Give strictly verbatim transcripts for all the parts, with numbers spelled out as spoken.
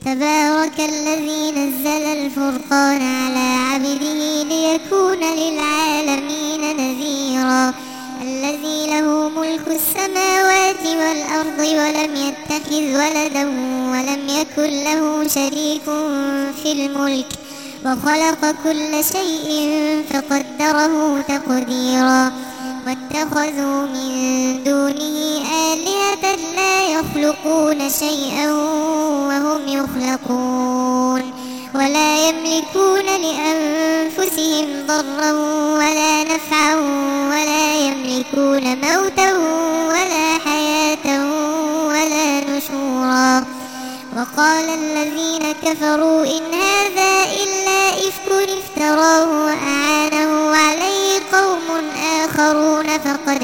تبارك الذي نزل الفرقان على عبده ليكون للعالمين نذيرا الذي له ملك السماوات والأرض ولم يتخذ ولدا ولم يكن له شريك في الملك وخلق كل شيء فقدره تقديرا واتخذوا من دونه آلهة لا يخلقون شيئا وهم يخلقون ولا يملكون لأنفسهم ضرا ولا نفعا ولا يملكون موتا ولا حياة ولا نشورا وقال الذين كفروا إن هذا إلا إفك افتراه وأعانه عليه قوم آخرون فقد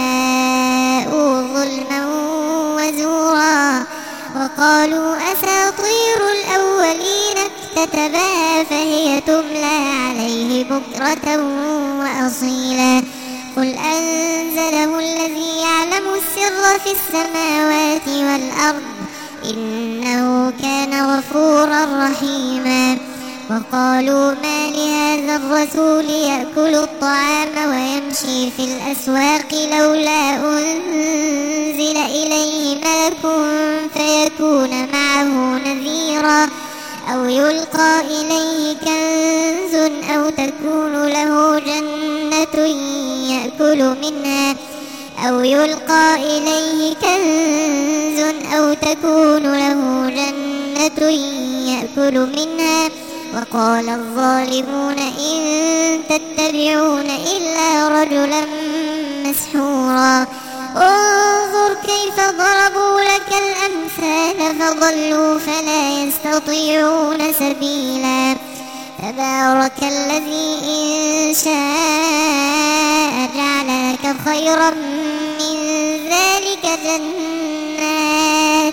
جاءوا ظلما وزورا وقالوا أساطير الأولين اكتتبها فهي تملى عليه بكرة وأصيلا قل أنزله الذي يعلم السر في السماوات والأرض إنه كان غفورا رحيما وقالوا ما لهذا الرسول يأكل الطعام ويمشي في الأسواق لولا أنزل إليه ملك فيكون معه نذيرا أو يلقى إليه كنز أو تكون له جنة يأكل منها أو يلقى إليه كنز أو تكون له جنة يأكل منها وقال الظالمون إن تتبعون إلا رجلا مسحورا انظر كيف ضربوا لك الأمثال فضلوا فلا يستطيعون سبيلا تبارك الذي إن شاء جعل لك خيرا من ذلك جنات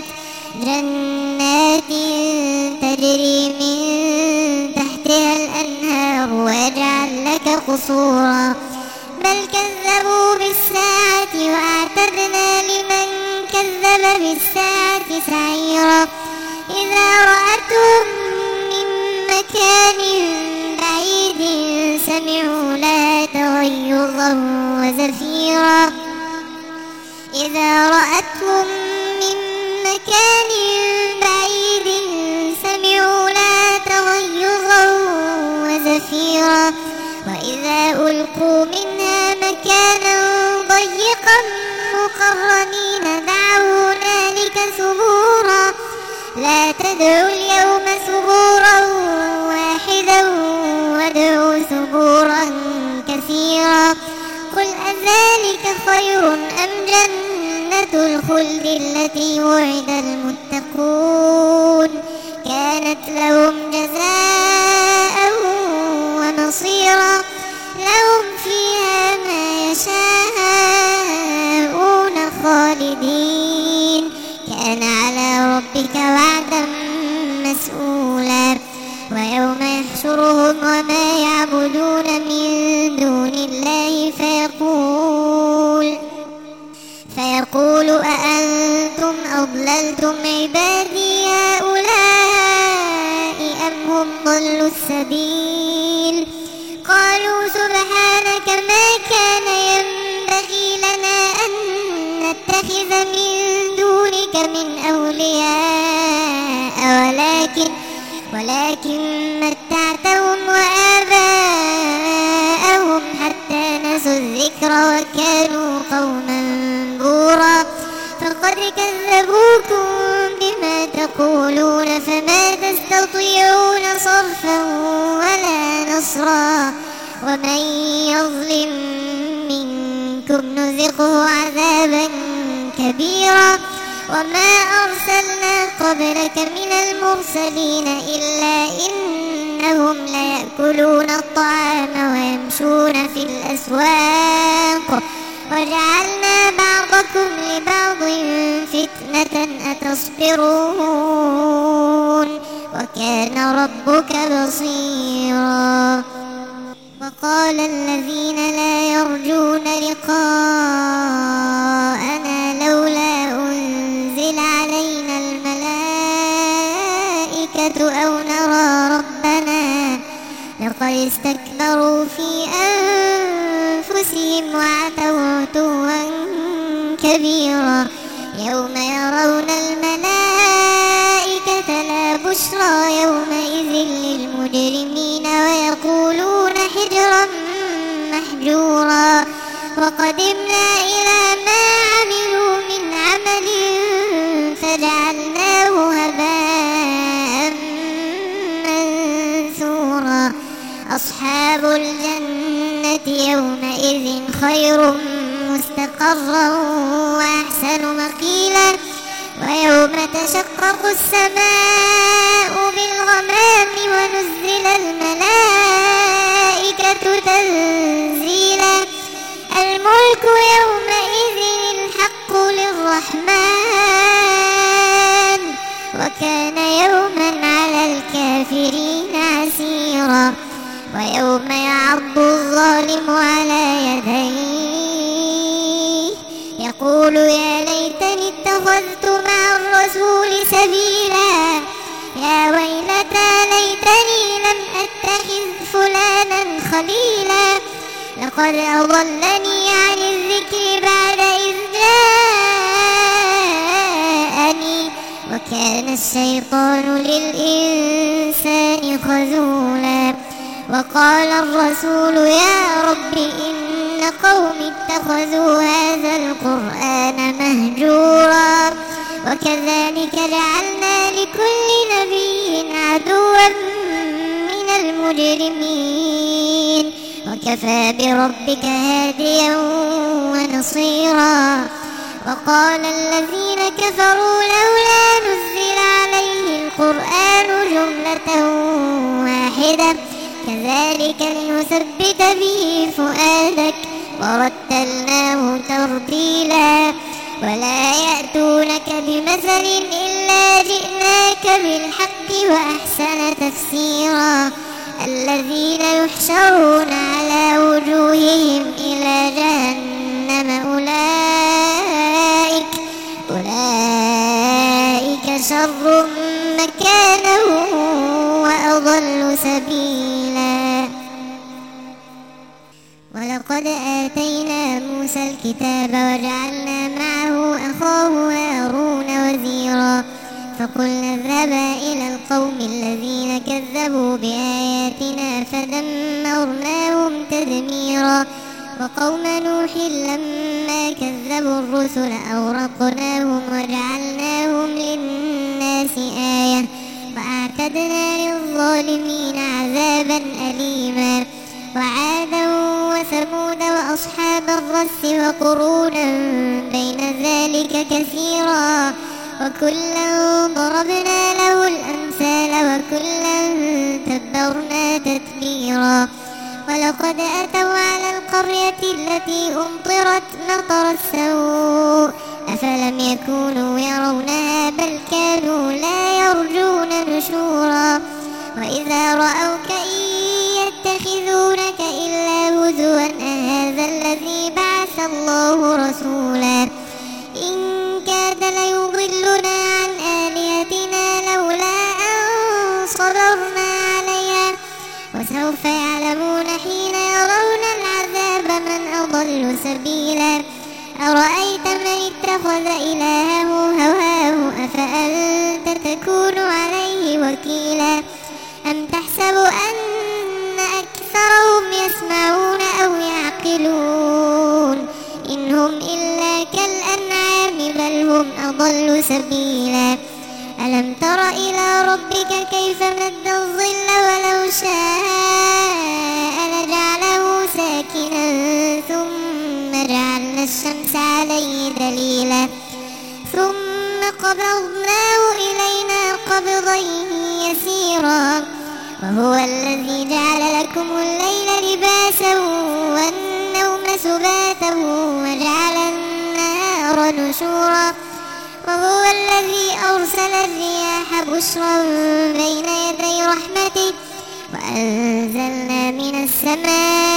جنات تجري من تحتها الأنهار ويجعل لك قصورا بل كذبوا بالساعة وأعتدنا لمن كذب بالساعة سعيرا إذا رأتهم من مكان بعيد سمعوا لها تغيظا وزفيرا إذا رأتهم من مكان بعيد سمعوا لها تغيظا وزفيرا وإذا ألقوا منها مكانا ضيقا مقرنين دعوا هنالك ثبورا لا تدعوا اليوم ثبورا واحدا وادعوا ثبورا كثيرا قل أذلك خير أم جنة الخلد التي وعد المتقون كانت لهم جزاء ومصيرا لهم فيها ما يشاءون خالدين كان على ربك وعدا مسؤولا ويوم يحشرهم وما يعبدون من دون الله فيقول فيقول أأنتم أضللتم عبادي هؤلاء أم هم ضلوا السبيل قالوا سبحانك ما كان ينبغي لنا أن نتخذ من دونك من أولياء ولكن ولكن متعتهم وآباءهم حتى نسوا الذكر وكانوا قوما بورا فقد كذبوكم بما تقولون فما تستطيعون صرفا ولا نصرا ومن يظلم منكم نذقه عذابا كبيرا وما أرسلنا قبلك من المرسلين إلا إنهم ليأكلون الطعام ويمشون في الأسواق وجعلنا بعضكم لبعض فتنة أتصبرون وكان ربك بصيرا وقال الذين لا يرجون لقاءنا لولا أنزل علينا الملائكة الملائكة أو نرى ربنا لقد استكبروا في أنفسهم وعتوا عتوا كبيرا يوم يرون الملائكة لا بشرى يومئذ للمجرمين ويقولون حجرا محجورا وقدمنا إلى ما عملوا من عمل فجعلناه هباء منثورا أصحاب الجنة يومئذ خير مستقرا وأحسن مقيلا ويوم تشقق السماء بالغمام ونزل الملائكة تنزيلا الملك يومئذ الحق للرحمن وكان يوما على الكافرين عسيرا ويوم يعض الظالم على يديه يقول يا ليتني اتخذت مع الرسول سبيلا يا ويلتى ليتني لم أتخذ فلانا خليلا لقد أضلني عن الذكر بعد إذ جاءني وكان الشيطان للإنسان خذولا وقال الرسول يا رب إن قوم اتخذوا هذا القرآن مهجورا وكذلك جعلنا لكل نبي عدوا من المجرمين وكفى بربك هاديا ونصيرا وقال الذين كفروا لولا نزل عليه القرآن جملة واحدة كذلك لنثبت به فؤادك ورتلناه ترتيلا ولا يأتونك بمثل إلا جئناك بالحق وأحسن تفسيرا الذين يحشرون على وجوههم إلى جهنم أولئك أولئك شر مكانا وأضل سبيلا ولقد آتينا موسى الكتاب وجعلنا معه أخاه هارون وزيرا فقلنا اذهبا إلى القوم الذين كذبوا بآياتنا فدمرناهم تدميرا وقوم نوح لما كذبوا الرسل أغرقناهم وجعلناهم للناس آية وأعتدنا للظالمين عذابا أليما وعادا وثمود وأصحاب الرس وقرونا بين ذلك كثيرا وكلا ضربنا له الأمثال وكلا تبرنا تتبيرا ولقد أتوا على القرية التي أمطرت مطر السوء أفلم يكونوا يرونها بل كانوا لا يرجون نشورا وإذا رأوك إن يتخذونك إلا هزوا أهذا الذي بعث الله رسولا إن كاد ليضلنا عن آلهتنا لولا أن صبرنا عليها وسوف يعلمون حين يرون العذاب من أضل سبيلا أرأيت من اتخذ إلهه هواه أفأنت تكون عليه وكيلا أم تحسب أن أكثرهم يسمعون أو يعقلون إن هم إلا كالأنعام بل هم أضل سبيلا ألم تر إلى ربك كيف مد الظل ولو شاء لجعله ساكنا ثم جعلنا الشمس عليه دليلا ثم قبضناه إلينا قبضا يسيرا وهو الذي جعل لكم الليل لباسا والنوم سباتا وجعل النهار نشورا وهو الذي أرسل الرياح بشرا بين يدي رحمته وأنزلنا من السماء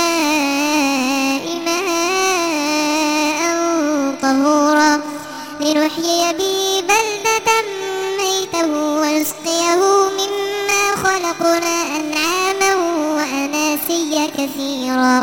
ماء طهورا لنحيي به بلدة ميتا ونسقيه خلقنا أنعاما وأناسيا كثيرا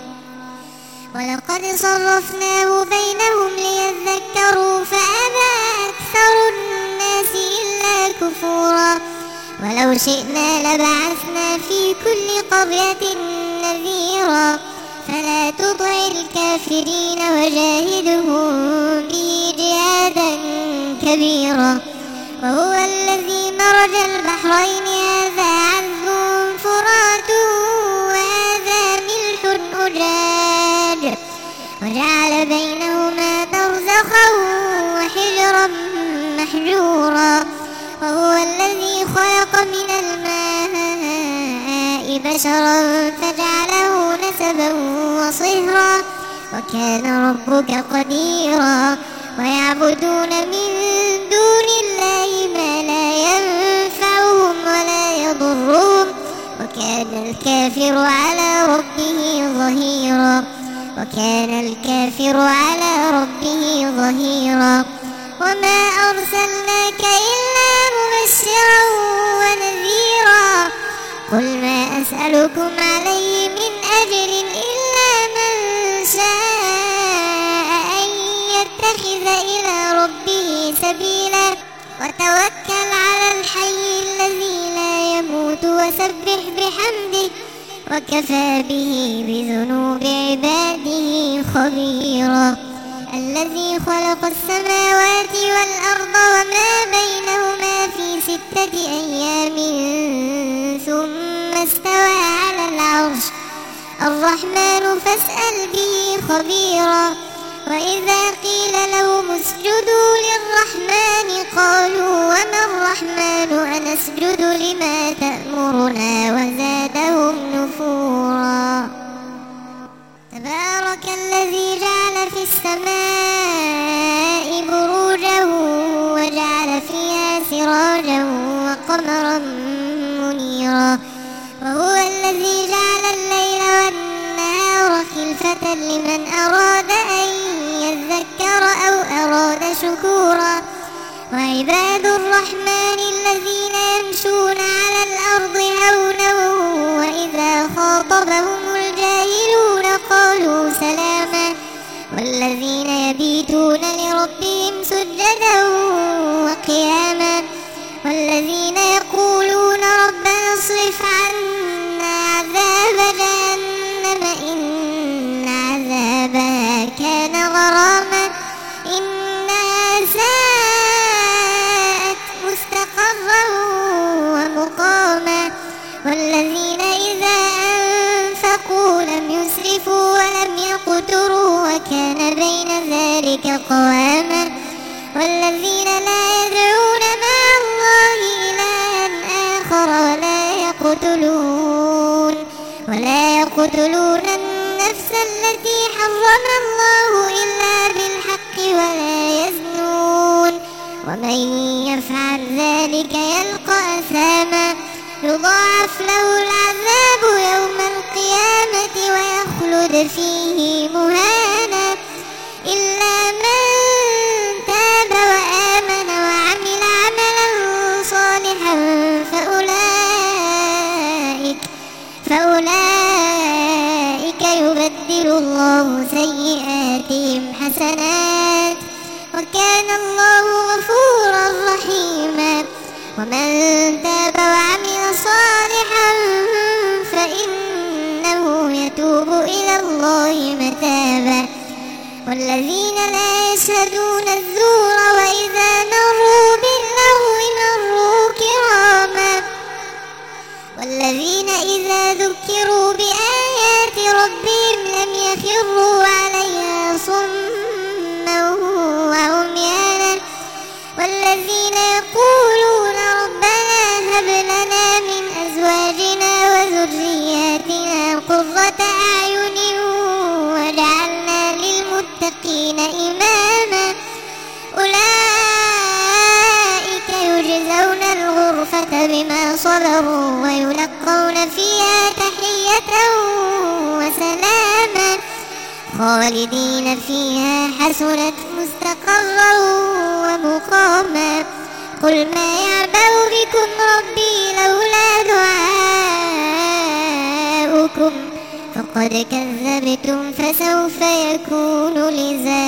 ولقد صرفناه بينهم ليذكروا فأبى أكثر الناس إلا كفورا ولو شئنا لبعثنا في كل قرية نذيرا فلا تطع الكافرين وجاهدهم به جهادا كبيرا وهو الذي مرج البحرين هذا عذب فرات وهذا ملح أجاج وجعل بينهما برزخا وحجرا محجورا وهو الذي خلق من الماء بشرا فجعله نسبا وصهرا وكان ربك قديرا ويعبدون من دون الله ما لا ينفعهم ولا يضرهم وكان الكافر على ربه ظهيرا وكان الكافر على ربه ظهيرا وما أرسلناك إلا مبشرا ونذيرا قل ما أسألكم عليه من أجر إلا من شاء أن يتخذ إلى ربه سبيلا وتوكل على الحي الذي لا يموت وسبح بحمده وكفى به بذنوب عباده خبيرا الذي خلق السماوات والأرض وما بينهما في ستة أيام ثم استوى على العرش الرحمن فاسأل به خبيرا وإذا قيل لهم اسجدوا للرحمن قالوا وما الرحمن أنسجد لما تأمرنا وزادهم نفورا تبارك الذي جعل في السماء بروجا وجعل فيها سراجا وقمرا منيرا وهو الذي جعل الليل والنهار خلفة لمن أراد أن يذكر أو أراد شكورا وعباد الرحمن الذين يمشون على الأرض هونا وإذا خاطبهم الجاهلون قالوا سلاما والذين يبيتون لربهم سجدا وقياما والذين يقولون ربنا اصرف عنا عذاب جهنم إن عذابها كان غراما إنها ساءت مستقرا ومقاما والذين إذا أنفقوا لم يسرفوا ولم يقتروا وكان بين ذلك قواما والذين لا يدعون مع الله إلها آخر ولا يقتلون ولا يقتلون النفس التي حرم الله إلا بالحق ولا يزنون ومن يفعل ذلك يلقى أثاما يضاعف له العذاب يوم القيامة ويخلد فيه مهانا إلا من تاب وآمن وعمل عملا صالحا فأولئك فأولئك يبدل الله سيئاتهم حسنات وكان الله غفورا رحيما ومن تاب وعمل صالحا فإنه يتوب إلى الله متابا والذين لا يشهدون الزور وإذا مروا باللغو مروا كراما والذين إذا ذكروا بآيات ربهم لم يخروا عليها صما وعميانا والذين يقولون ربنا هب لنا من أزواجنا وذرياتنا قرة أعين وجعلنا للمتقين إماما أولئك يجزون الغرفة بما صبروا ويلقون فيها تحية وسلاما خالدين فيها حسنت مستقرا ومقاما قل ما يعبأ بكم ربي لولا دعاؤكم فقد كذبتم فسوف يكون لزاما.